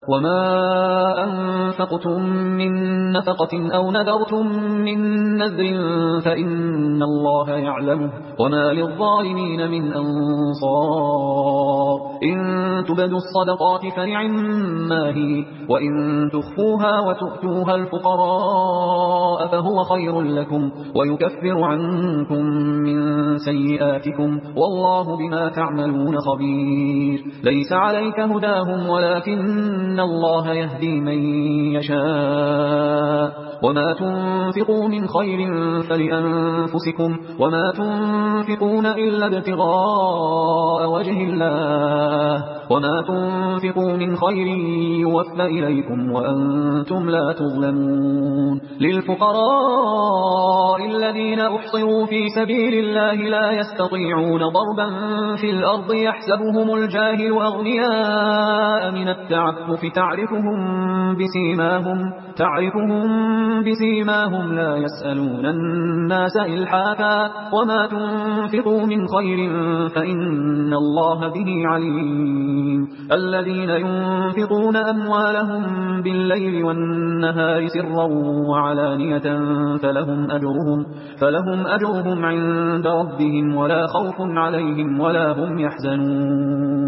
وما أنفقتم من نفقة أو نذرتم من نذر فإن الله يعلمه وما للظالمين من أنصار. إن تبدوا الصدقات فنعما هي وإن تخفوها وتؤتوها الفقراء فهو خير لكم ويكفر عنكم من سيئاتكم والله بما تعملون خبير. ليس عليك هداهم ولكن الله يهدي من يشاء. وما تنفقوا من خير فلأنفسكم وما تنفقون إلا ابتغاء وجه الله وما تنفقوا من خير يوفى إليكم وأنتم لا تظلمون. للفقراء الذين أحصروا في سبيل الله لا يستطيعون ضربا في الأرض يحسبهم الجاهل أغنياء من التعفف تعرفهم بسيماهم لا يسألون الناس إلحافا وما تنفقوا من خير فإن الله به عليم. الذين ينفقون أموالهم بالليل والنهار سرا وعلانية فلهم أجرهم عند ربهم ولا خوف عليهم ولا هم يحزنون.